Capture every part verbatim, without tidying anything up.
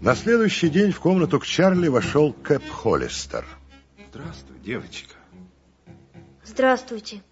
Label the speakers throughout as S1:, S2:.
S1: На следующий день в комнату к Чарли вошел Кэп Холлистер.
S2: Здравствуй, девочка.
S3: Здравствуйте.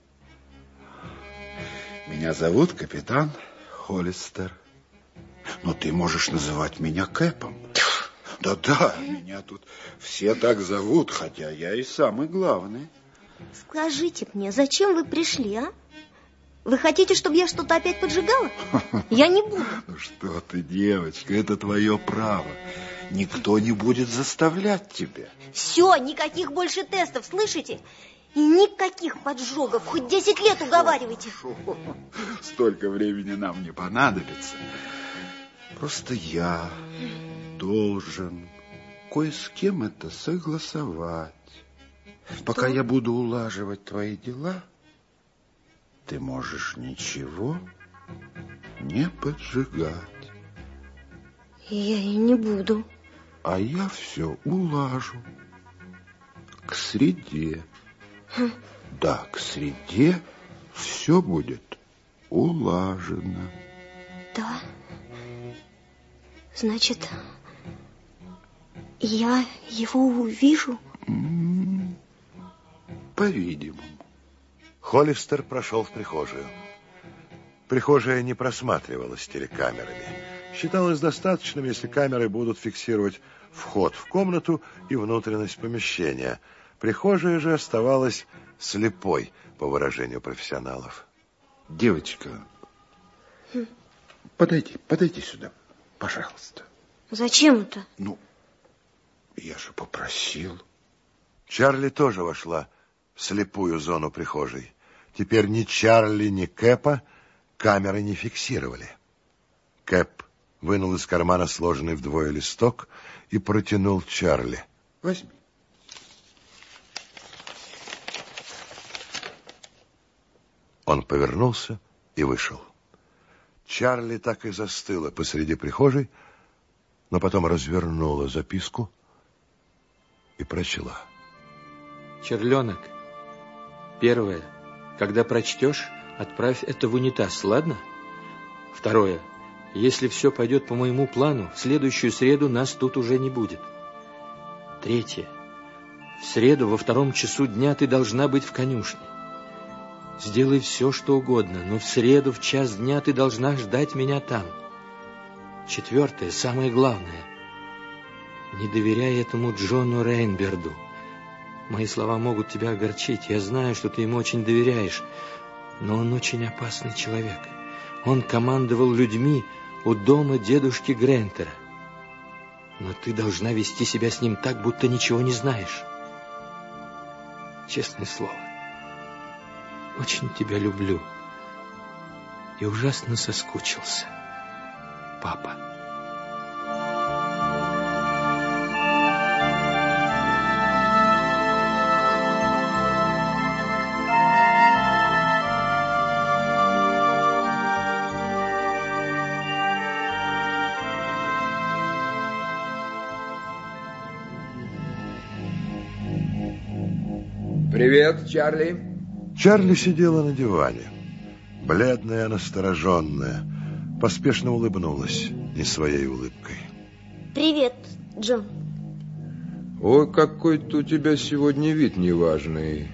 S2: Меня зовут капитан Холлистер. Но ты можешь называть меня Кэпом. Да-да, меня тут все так зовут, хотя я и самый главный.
S3: Скажите мне, зачем вы пришли, а? Вы хотите, чтобы я что-то опять поджигала? Я не буду.
S2: Ну что ты, девочка, это твое право. Никто не будет заставлять тебя.
S3: Все, никаких больше тестов, слышите? И никаких поджогов. Хоть десять лет уговаривайте.
S2: Шо, шо. Столько времени нам не понадобится. Просто я должен кое с кем это согласовать. Пока я буду улаживать твои дела, ты можешь ничего не поджигать.
S3: Я и не буду.
S2: А я все улажу. К среде. Хм. Да, к среде все будет улажено.
S3: Да. Значит, я его увижу?
S2: М-м-м. По-видимому.
S1: Холлистер прошел в прихожую. Прихожая не просматривалась телекамерами. Считалось достаточным, если камеры будут фиксировать вход в комнату и внутренность помещения. Прихожая же оставалась слепой, по выражению профессионалов.
S2: Девочка, хм. подойди, подойди сюда, пожалуйста.
S3: Зачем это?
S2: Ну, я же попросил.
S1: Чарли тоже вошла в слепую зону прихожей. Теперь ни Чарли, ни Кэпа камеры не фиксировали. Кэп вынул из кармана сложенный вдвое листок и протянул Чарли.
S2: Возьми.
S1: Он повернулся и вышел. Чарли так и застыла посреди прихожей, но потом развернула записку и прочла.
S4: Черленок, первое. Когда прочтешь, отправь это в унитаз, ладно? Второе. Если все пойдет по моему плану, в следующую среду нас тут уже не будет. Третье. В среду во втором часу дня ты должна быть в конюшне. Сделай все, что угодно, но в среду в час дня ты должна ждать меня там. Четвертое, самое главное. Не доверяй этому Джону Рейнберду. Мои слова могут тебя огорчить. Я знаю, что ты ему очень доверяешь, но он очень опасный человек. Он командовал людьми у дома дедушки Грентера. Но ты должна вести себя с ним так, будто ничего не знаешь. Честное слово, очень тебя люблю и ужасно соскучился, папа.
S5: Привет, Чарли.
S1: Чарли сидела на диване, бледная, настороженная, поспешно улыбнулась не своей улыбкой.
S3: Привет, Джон.
S5: Ой, какой-то у тебя сегодня вид неважный.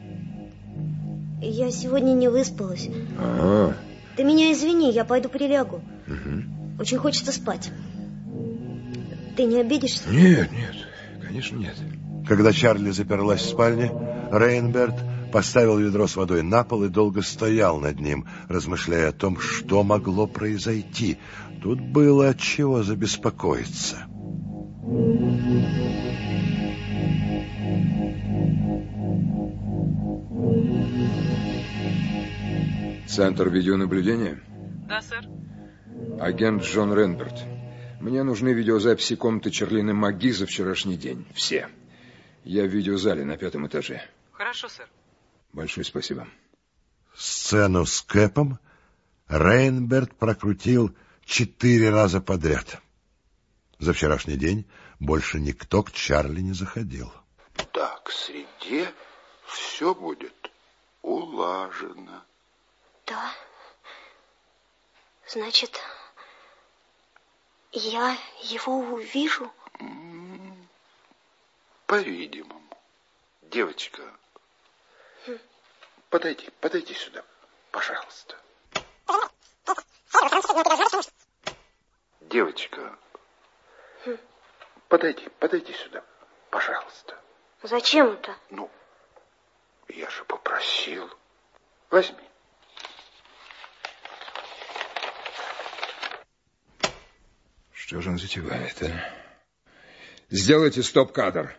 S3: Я сегодня не выспалась.
S5: А-а.
S3: Ты меня извини, я пойду прилягу.
S5: Угу.
S3: Очень хочется спать. Ты не обидишься?
S5: Нет, нет, конечно нет.
S1: Когда Чарли заперлась в спальне, Рейнберт поставил ведро с водой на пол и долго стоял над ним, размышляя о том, что могло произойти. Тут было от чего забеспокоиться.
S5: Центр видеонаблюдения?
S6: Да, сэр.
S5: Агент Джон Рейнберт. Мне нужны видеозаписи комнаты Чарлины Маги за вчерашний день. Все. Я в видеозале на пятом этаже.
S6: Хорошо, сэр.
S5: Большое спасибо.
S1: Сцену с Кэпом Рейнберт прокрутил четыре раза подряд. За вчерашний день больше никто к Чарли не заходил.
S2: Да, к среде все будет улажено.
S3: Да. Значит, Я его увижу?
S2: По-видимому. Девочка, хм. подойди, подойди сюда, пожалуйста. Девочка, хм. подойди, подойди сюда, пожалуйста.
S3: Зачем это?
S2: Ну, я же попросил. Возьми.
S5: Что же он затевает, а? Сделайте стоп-кадр.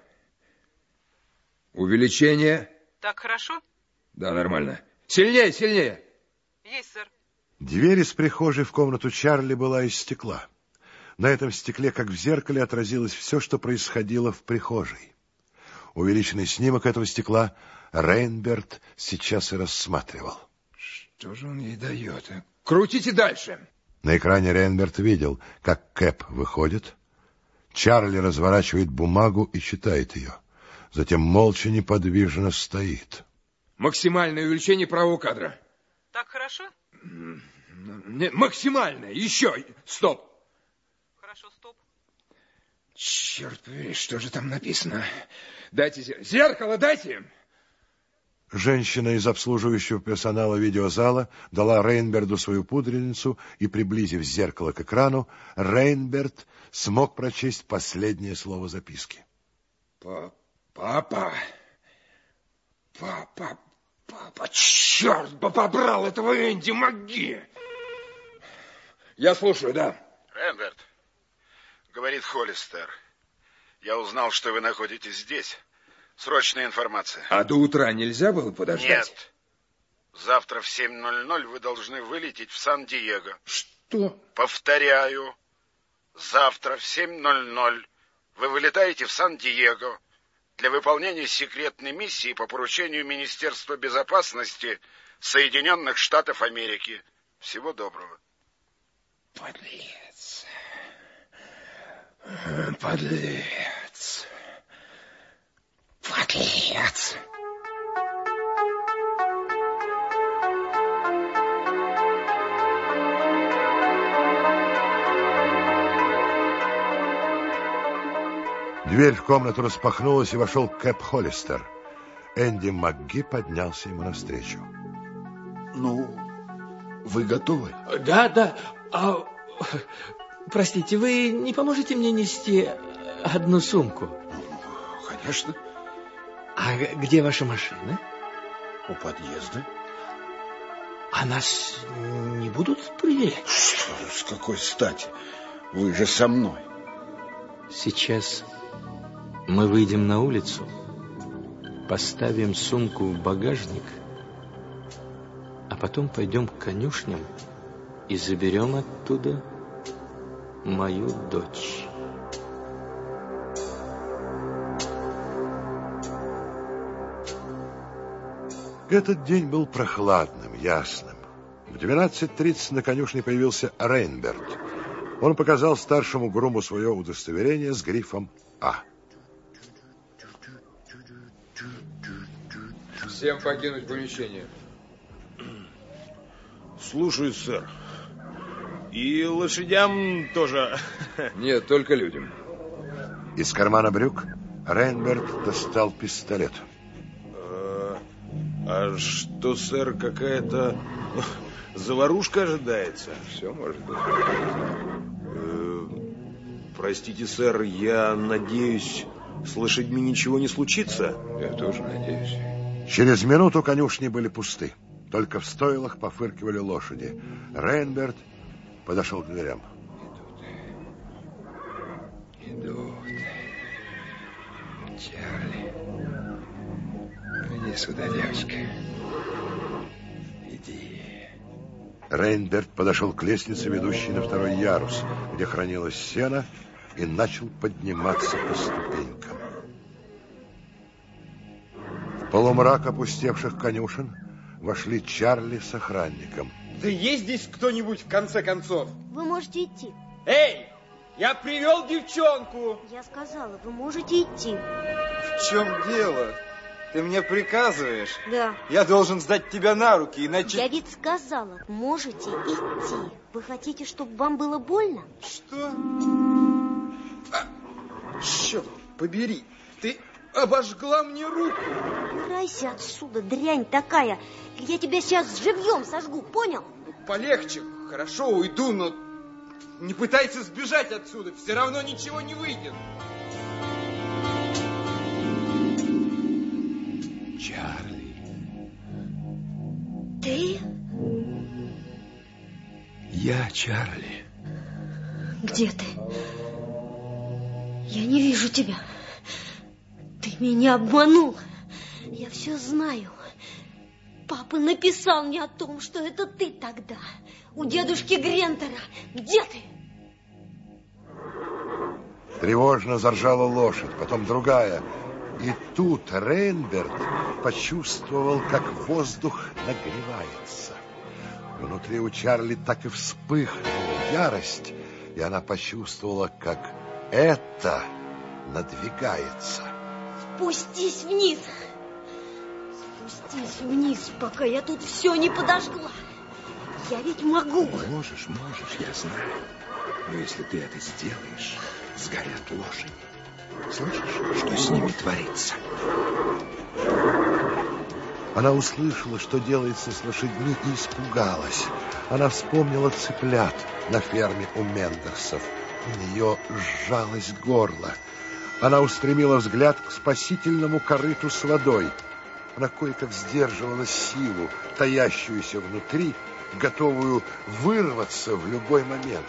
S5: Увеличение.
S6: Так хорошо?
S5: Да, нормально. Сильнее, сильнее.
S6: Есть, сэр.
S1: Дверь из прихожей в комнату Чарли была из стекла. На этом стекле, как в зеркале, отразилось все, что происходило в прихожей. Увеличенный снимок этого стекла Рейнберт сейчас и рассматривал.
S5: Что же он ей дает? А? Крутите дальше.
S1: На экране Рейнберт видел, как Кэп выходит. Чарли разворачивает бумагу и читает ее. Затем молча неподвижно стоит.
S5: Максимальное увеличение правого кадра.
S6: Так хорошо?
S5: Нет, максимальное. Еще. Стоп.
S6: Хорошо, стоп.
S5: Черт побери, что же там написано? Дайте зеркало. Зеркало дайте.
S1: Женщина из обслуживающего персонала видеозала дала Рейнберту свою пудреницу, и, приблизив зеркало к экрану, Рейнберт смог прочесть последнее слово записки.
S5: Папа, папа, папа, черт бы побрал этого Энди Маги! Я слушаю, да.
S2: Рейнберт, говорит Холлистер, я узнал, что вы находитесь здесь. Срочная информация.
S5: А до утра нельзя было подождать?
S2: Нет. Завтра в семь ноль ноль вы должны вылететь в Сан-Диего.
S5: Что?
S2: Повторяю. Завтра в семь ноль ноль вы вылетаете в Сан-Диего для выполнения секретной миссии по поручению Министерства безопасности Соединенных Штатов Америки. Всего доброго.
S5: Подлец. Подлец. Подлец.
S1: Дверь в комнату распахнулась, и вошел Кэп Холлистер. Энди МакГи поднялся ему навстречу.
S2: Ну, вы готовы?
S4: Да, да. А, простите, вы не поможете мне нести одну сумку?
S2: Конечно.
S4: А где ваша машина?
S2: У подъезда.
S4: А нас не будут проверять?
S2: Что, с какой стати? Вы же со мной.
S4: Сейчас мы выйдем на улицу, поставим сумку в багажник, а потом пойдем к конюшням и заберем оттуда мою дочь.
S1: Этот день был прохладным, ясным. В двенадцать тридцать на конюшне появился Рейнберт. Он показал старшему груму свое удостоверение с грифом «А».
S5: Всем покинуть помещение.
S7: Слушаю, сэр. И лошадям тоже.
S5: Нет, только людям.
S1: Из кармана брюк Рейнберт достал пистолет.
S7: А, а что, сэр, какая-то заварушка ожидается?
S5: Все может быть.
S7: Э, простите, сэр, я надеюсь, с лошадьми ничего не случится?
S5: Я тоже надеюсь.
S1: Через минуту конюшни были пусты. Только в стойлах пофыркивали лошади. Рейнберт подошел к дверям.
S5: Идут. Идут. Чарли. Иди сюда, девочка. Иди.
S1: Рейнберт подошел к лестнице, ведущей на второй ярус, где хранилось сено, и начал подниматься по ступенькам. В полумрак опустевших конюшен вошли Чарли с охранником.
S8: Да есть здесь кто-нибудь в конце концов?
S3: Вы можете идти.
S8: Эй, я привел девчонку.
S3: Я сказала, вы можете идти.
S8: В чем дело? Ты мне приказываешь?
S3: Да.
S8: Я должен сдать тебя на руки, иначе...
S3: Я ведь сказала, можете идти. Вы хотите, чтобы вам было больно?
S8: Что? А, черт побери, ты обожгла мне руку.
S3: Убирайся отсюда, дрянь такая. Я тебя сейчас живьем сожгу, понял?
S8: Полегче, хорошо, уйду, но не пытайся сбежать отсюда, все равно ничего не выйдет.
S5: Чарли.
S3: Ты?
S5: Я Чарли.
S3: Где ты? Я не вижу тебя. Ты меня обманул. Я все знаю. Папа написал мне о том, что это ты тогда, у дедушки Грентера. Где ты?
S1: Тревожно заржала лошадь, потом другая. И тут Рейнберт почувствовал, как воздух нагревается. Внутри у Чарли так и вспыхнула ярость, и она почувствовала, как это надвигается.
S3: Спустись вниз. Спустись вниз, пока я тут все не подожгла. Я ведь могу.
S5: Можешь, можешь, я знаю. Но если ты это сделаешь, сгорят лошади. Слышишь, что с ними творится?
S1: Она услышала, что делается с лошадьми, и испугалась. Она вспомнила цыплят на ферме у Мендерсов. У нее сжалось горло. Она устремила взгляд к спасительному корыту с водой. Она кое-как сдерживала силу, таящуюся внутри, готовую вырваться в любой момент.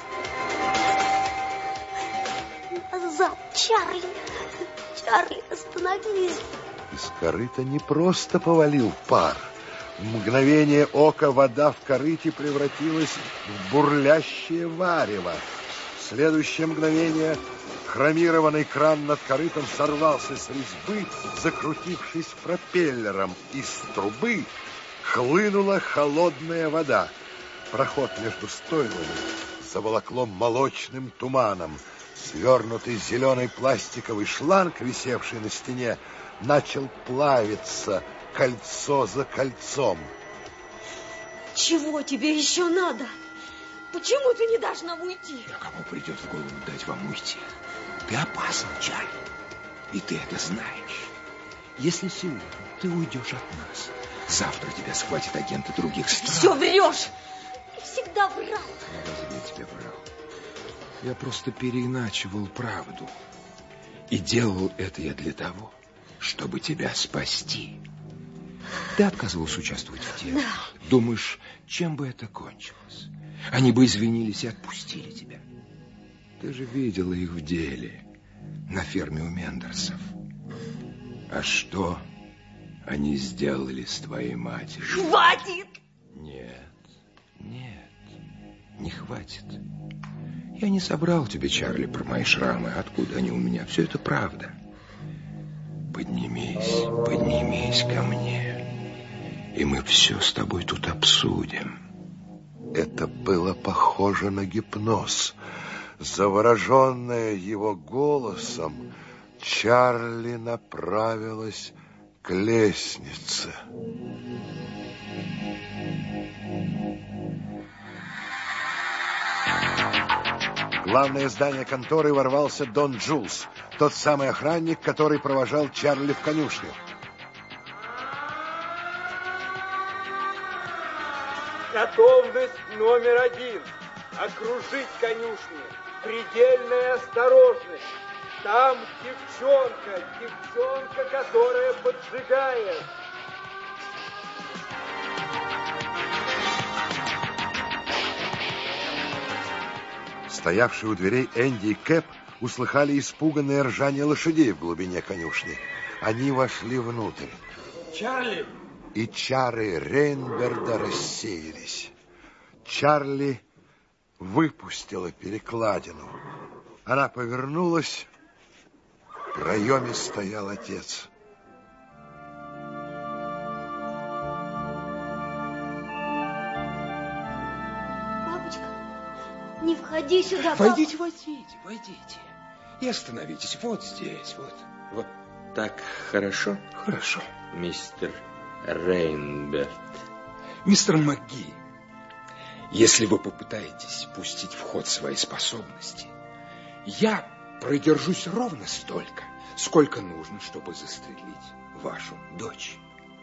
S3: Назад, Чарли! Чарли, остановись!
S1: Из корыта не просто повалил пар. В мгновение ока вода в корыте превратилась в бурлящее варево. В следующее мгновение хромированный кран над корытом сорвался с резьбы, закрутившись пропеллером. Из трубы хлынула холодная вода. Проход между стойлами заволокло молочным туманом. Свернутый зеленый пластиковый шланг, висевший на стене, начал плавиться кольцо за кольцом.
S3: Чего тебе еще надо? Почему ты не дашь нам уйти?
S5: А кому придет в голову дать вам уйти? Ты опасен, Чарли, и ты это знаешь. Если сегодня ты уйдешь от нас, завтра тебя схватят агенты других стран.
S3: Все врешь! Ты всегда врал.
S5: Разве я тебе врал? Я просто переиначивал правду. И делал это я для того, чтобы тебя спасти. Ты отказывался участвовать в деле. Да. Думаешь, чем бы это кончилось? Они бы извинились и отпустили тебя. Ты же видела их в деле на ферме у Мендерсов. А что они сделали с твоей матерью?
S3: Хватит!
S5: Нет, нет, не хватит. Я не собрал тебе, Чарли, про мои шрамы. Откуда они у меня? Все это правда. Поднимись, поднимись ко мне, и мы все с тобой тут обсудим.
S1: Это было похоже на гипноз. Завороженная его голосом, Чарли направилась к лестнице. В главное здание конторы ворвался Дон Джулс, тот самый охранник, который провожал Чарли в конюшню.
S8: Готовность номер один. Окружить конюшни. Предельная осторожность. Там девчонка, девчонка, которая поджигает.
S1: Стоявшие у дверей Энди и Кэп услыхали испуганное ржание лошадей в глубине конюшни. Они вошли внутрь.
S8: Чарли!
S1: И чары Рейнберда рассеялись. Чарли выпустила перекладину. Она повернулась. В проеме стоял отец.
S3: Папочка, не входи сюда, папа.
S5: Войдите, войдите, войдите. И остановитесь вот здесь, вот.
S4: Вот так хорошо?
S5: Хорошо.
S4: Мистер Рейнберт.
S5: Мистер МакГи, Если вы попытаетесь пустить в ход свои способности, я продержусь ровно столько, сколько нужно, чтобы застрелить вашу дочь.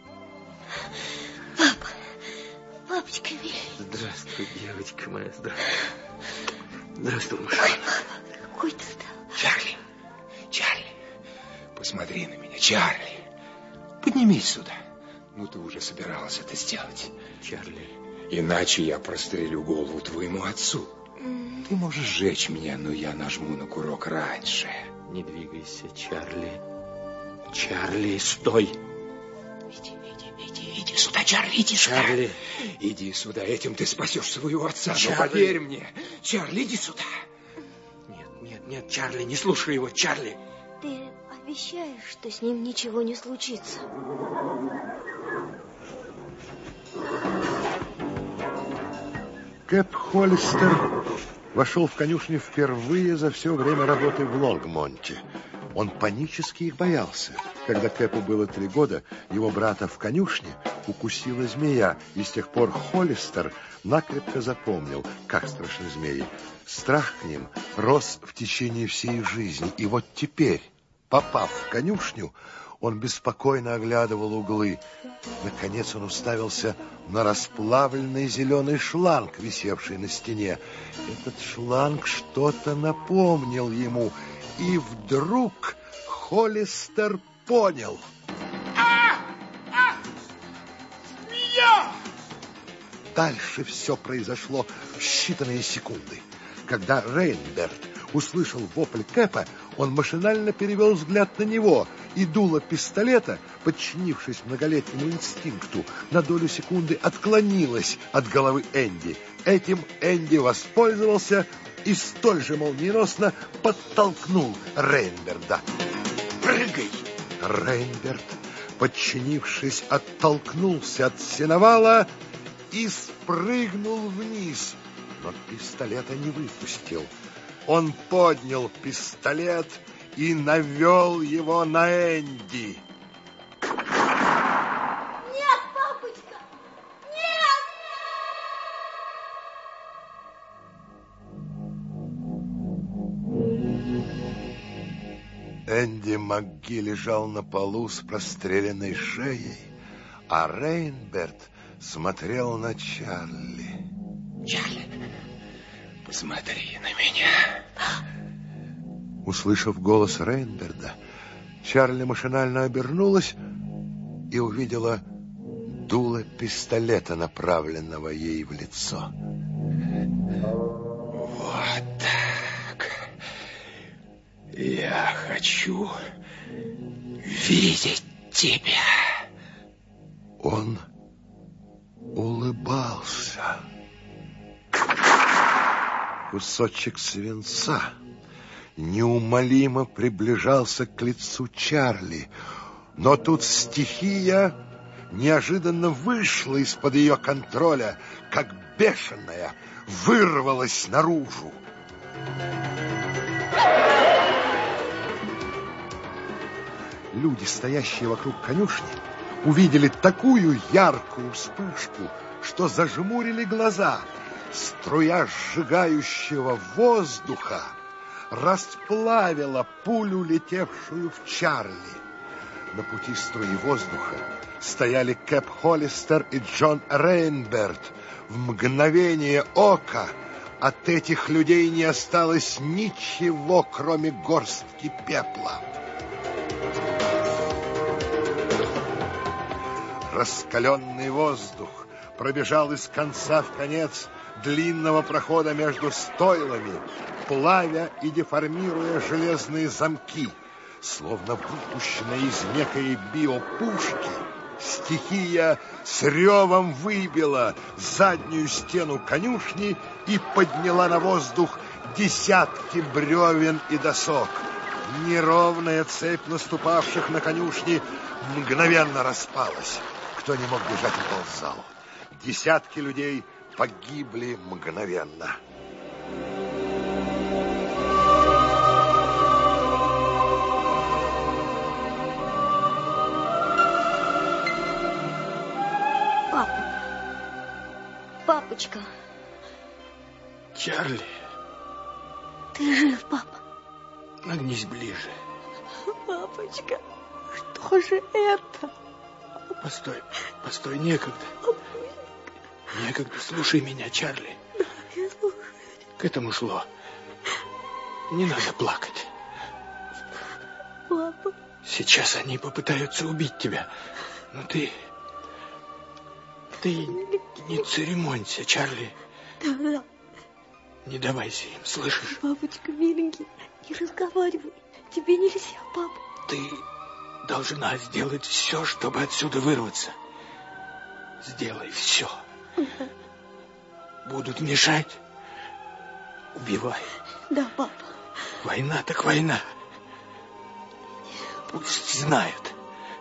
S3: Папа, папочка милый.
S4: Здравствуй, девочка моя, здравствуй. Здравствуй, машина.
S3: Какой ты стал?
S5: Чарли, Чарли, посмотри на меня, Чарли. Поднимись сюда. Ну, ты уже собиралась это сделать.
S4: Чарли.
S5: Иначе я прострелю голову твоему отцу.
S3: Mm.
S5: Ты можешь сжечь меня, но я нажму на курок раньше.
S4: Не двигайся, Чарли. Чарли, стой.
S5: Иди, иди, иди, иди сюда, Чарли, иди сюда.
S4: Чарли.
S5: Иди сюда, этим ты спасешь своего отца.
S4: Чарли.
S5: Но поверь мне, Чарли, иди сюда.
S4: Нет, нет, нет, Чарли, не слушай его, Чарли.
S3: Ты обещаешь, что с ним ничего не случится?
S1: Кэп Холлистер вошел в конюшню впервые за все время работы в Лонгмонте. Он панически их боялся. Когда Кэпу было три года, его брата в конюшне укусила змея, и с тех пор Холлистер накрепко запомнил, как страшны змеи. Страх к ним рос в течение всей жизни, и вот теперь, попав в конюшню, он беспокойно оглядывал углы. Наконец он уставился на расплавленный зеленый шланг, висевший на стене. Этот шланг что-то напомнил ему, и вдруг Холлистер понял.
S2: А! А! Змея!
S1: Дальше все произошло в считанные секунды. Когда Рейнберт услышал вопль Кэпа, он машинально перевел взгляд на него, и дуло пистолета, подчинившись многолетнему инстинкту, на долю секунды отклонилось от головы Энди. Этим Энди воспользовался и столь же молниеносно подтолкнул Рейнберда. «Прыгай!» Рейнберд, подчинившись, оттолкнулся от сеновала и спрыгнул вниз, но пистолета не выпустил. Он поднял пистолет и навел его на Энди.
S3: Нет, папочка! Нет!
S1: Энди МакГи лежал на полу с простреленной шеей, а Рейнберт смотрел на Чарли.
S5: Чарли, посмотри на меня.
S1: Услышав голос Рейнберда, Чарли машинально обернулась и увидела дуло пистолета, направленного ей в лицо.
S5: Вот так. Я хочу видеть тебя.
S1: Он улыбался. Кусочек свинца неумолимо приближался к лицу Чарли, но тут стихия неожиданно вышла из-под ее контроля, как бешеная, вырвалась наружу. Люди, стоящие вокруг конюшни, увидели такую яркую вспышку, что зажмурили глаза. Струя сжигающего воздуха расплавила пулю, летевшую в Чарли. На пути струи воздуха стояли Кэп Холлистер и Джон Рейнберт. В мгновение ока от этих людей не осталось ничего, кроме горстки пепла. Раскаленный воздух пробежал из конца в конец длинного прохода между стойлами, плавя и деформируя железные замки. Словно выпущенная из некой биопушки, стихия с ревом выбила заднюю стену конюшни и подняла на воздух десятки бревен и досок. Неровная цепь наступавших на конюшни мгновенно распалась. Кто не мог бежать, уползал. Десятки людей погибли мгновенно.
S3: Папа, папочка,
S4: Чарли.
S3: Ты жив, папа?
S4: Нагнись ближе.
S3: Папочка, что же это?
S4: Постой, постой, некогда. Некогда, слушай меня, Чарли.
S3: Да, я слушаю.
S4: К этому шло. Не надо плакать.
S3: Папа.
S4: Сейчас они попытаются убить тебя. Но ты... Ты не церемонься, Чарли.
S3: Да, да.
S4: Не давайся им, слышишь?
S3: Папочка, миленький, не разговаривай. Тебе нельзя, папа.
S4: Ты должна сделать все, чтобы отсюда вырваться. Сделай все.
S3: Да.
S4: Будут мешать? Убивай.
S3: Да, папа.
S4: Война так война. Пусть знают.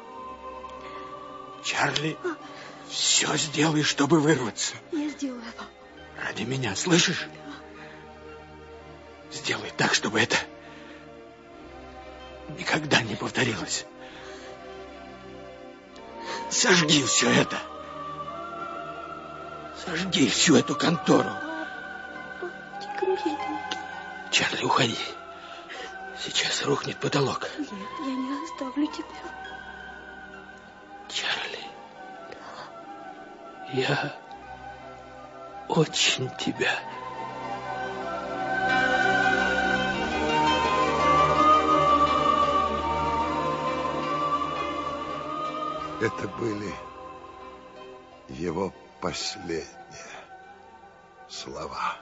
S4: Чарли,
S3: а?
S4: все сделай, чтобы вырваться.
S3: Я сделаю, папа.
S4: Ради меня, слышишь?
S3: Да.
S4: Сделай так, чтобы это никогда не повторилось. Сожги все это. Сожги всю эту контору.
S3: Папочка, миленький.
S4: Чарли, уходи. Сейчас рухнет потолок.
S3: Нет, я не оставлю тебя.
S4: Чарли.
S3: Да.
S4: Я очень тебя...
S1: Это были его последние слова.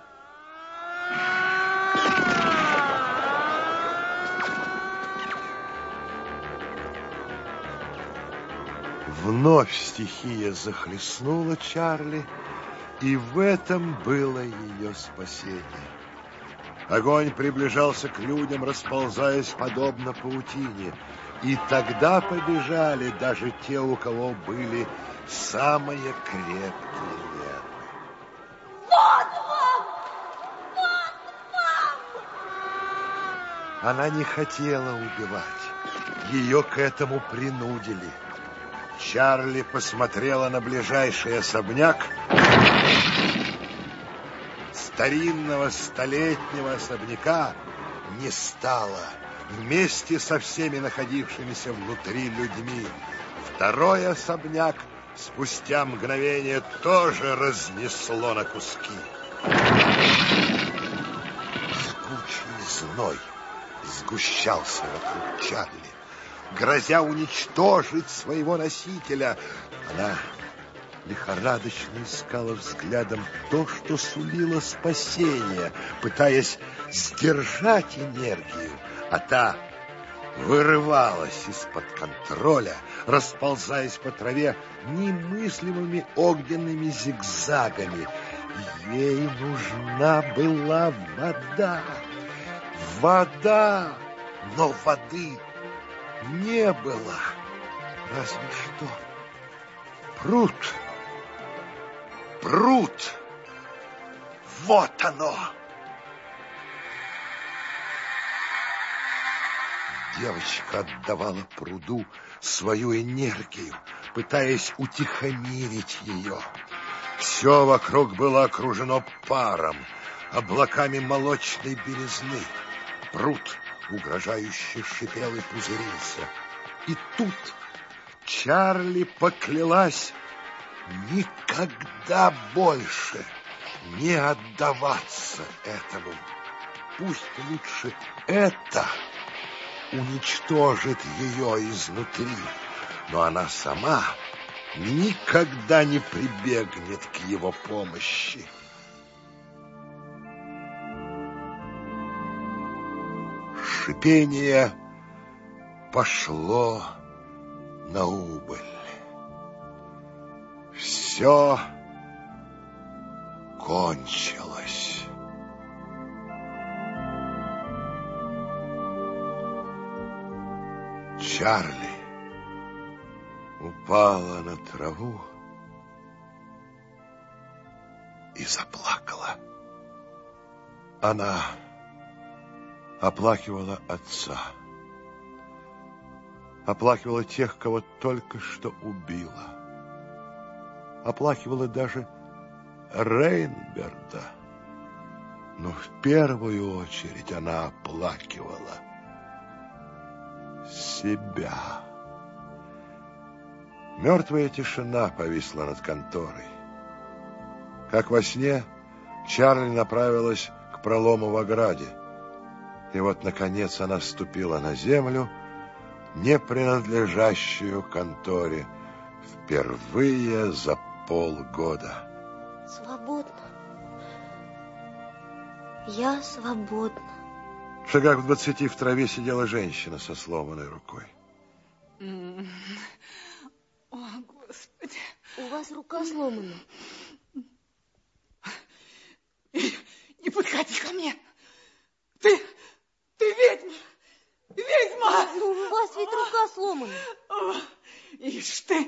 S1: Вновь стихия захлестнула Чарли, и в этом было ее спасение. Огонь приближался к людям, расползаясь подобно паутине, и тогда побежали даже те, у кого были самые крепкие нервы.
S3: Вот вам! Вот вам!
S1: Она не хотела убивать. Ее к этому принудили. Чарли посмотрела на ближайший особняк. Старинного столетнего особняка не стало. Вместе со всеми находившимися внутри людьми. Второй особняк спустя мгновение тоже разнесло на куски. Жгучий зной сгущался вокруг Чарли, грозя уничтожить своего носителя. Она лихорадочно искала взглядом то, что сулило спасение, пытаясь сдержать энергию, а та вырывалась из-под контроля, расползаясь по траве немыслимыми огненными зигзагами. Ей нужна была вода. Вода! Но воды не было. Разве что пруд. Пруд! Вот оно! Девочка отдавала пруду свою энергию, пытаясь утихомирить ее. Все вокруг было окружено паром, облаками молочной белизны. Пруд угрожающе шипел и пузырился. И тут Чарли поклялась никогда больше не отдаваться этому. Пусть лучше это уничтожит ее изнутри, но она сама никогда не прибегнет к его помощи. Шипение пошло на убыль. Все кончилось. Чарли упала на траву и заплакала. Она оплакивала отца, оплакивала тех, кого только что убила, оплакивала даже Рейнберда. но в первую очередь она оплакивала себя. Мертвая тишина повисла над конторой. Как во сне, Чарли направилась к пролому в ограде. И вот, наконец, она ступила на землю, не принадлежащую конторе, впервые за полгода.
S3: Свободна. Я свободна.
S1: В шагах в двадцати в траве сидела женщина со сломанной рукой.
S9: О, Господи.
S3: У вас рука сломана.
S9: Не подходи ко мне. Ты, ты ведьма. Ведьма.
S3: Ну, у вас ведь рука сломана.
S9: О, ишь ты.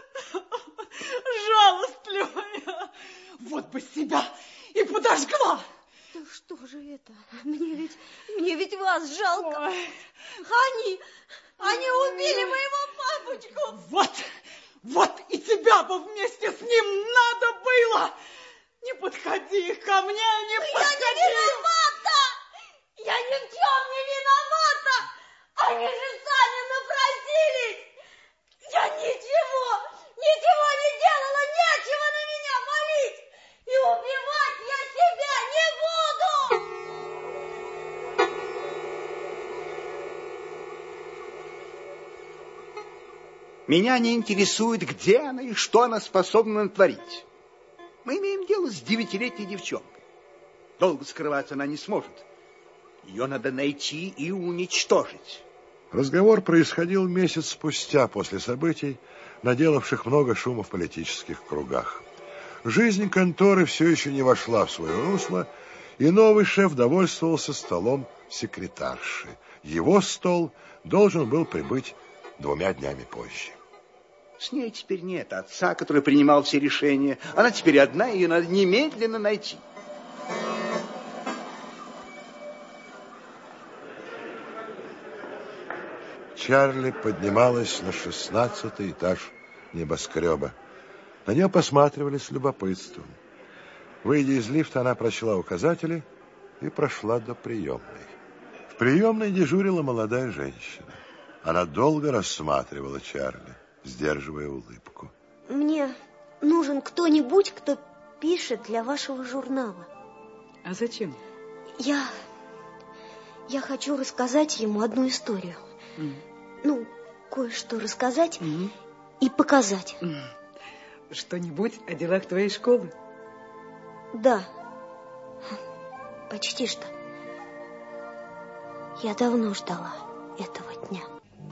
S9: Жалостливая. Вот бы себя и подожгла.
S3: Да что же это? Мне ведь, мне ведь вас жалко.
S9: Ой.
S3: Они, они убили моего папочку.
S9: Вот, вот и тебя бы вместе с ним надо было. Не подходи ко мне, не подходи.
S3: Я не виновата. Я ни в чем не виновата. Они же сами напросились. Я ничего, ничего не делала. Нечего на меня молить. И убивать я себя не буду.
S10: Меня не интересует, где она и что она способна натворить. Мы имеем дело с девятилетней девчонкой. Долго скрываться она не сможет. Ее надо найти и уничтожить.
S1: Разговор происходил месяц спустя после событий, наделавших много шума в политических кругах. Жизнь конторы все еще не вошла в свое русло, и новый шеф довольствовался столом секретарши. Его стол должен был прибыть двумя днями позже.
S10: С ней теперь нет отца, который принимал все решения. Она теперь одна, и ее надо немедленно найти.
S1: Чарли поднималась на шестнадцатый этаж небоскреба. На нее посматривали с любопытством. Выйдя из лифта, она прочла указатели и прошла до приемной. В приемной дежурила молодая женщина. Она долго рассматривала Чарли, сдерживая улыбку.
S3: Мне нужен кто-нибудь, кто пишет для вашего журнала.
S9: А зачем?
S3: Я... Я хочу рассказать ему одну историю. Mm. Ну, кое-что рассказать mm-hmm. и показать.
S9: Mm. Что-нибудь о делах твоей школы?
S3: Да, почти что. Я давно ждала этого дня.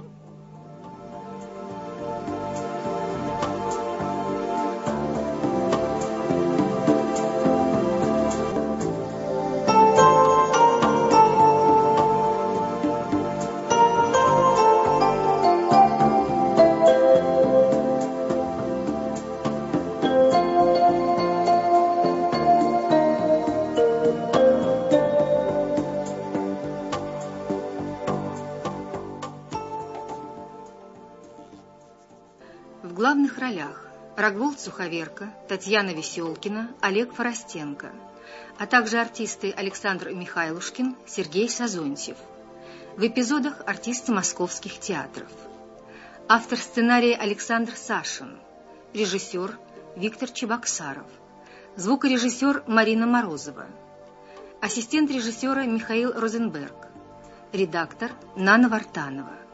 S11: В главных ролях Рогволд Суховерка, Татьяна Веселкина, Олег Форостенко, а также артисты Александр Михайлушкин, Сергей Сазонтьев. В эпизодах артисты московских театров. Автор сценария Александр Сашин. Режиссер Виктор Чебоксаров. Звукорежиссер Марина Морозова. Ассистент режиссера Михаил Розенберг. Редактор Нана Вартанова.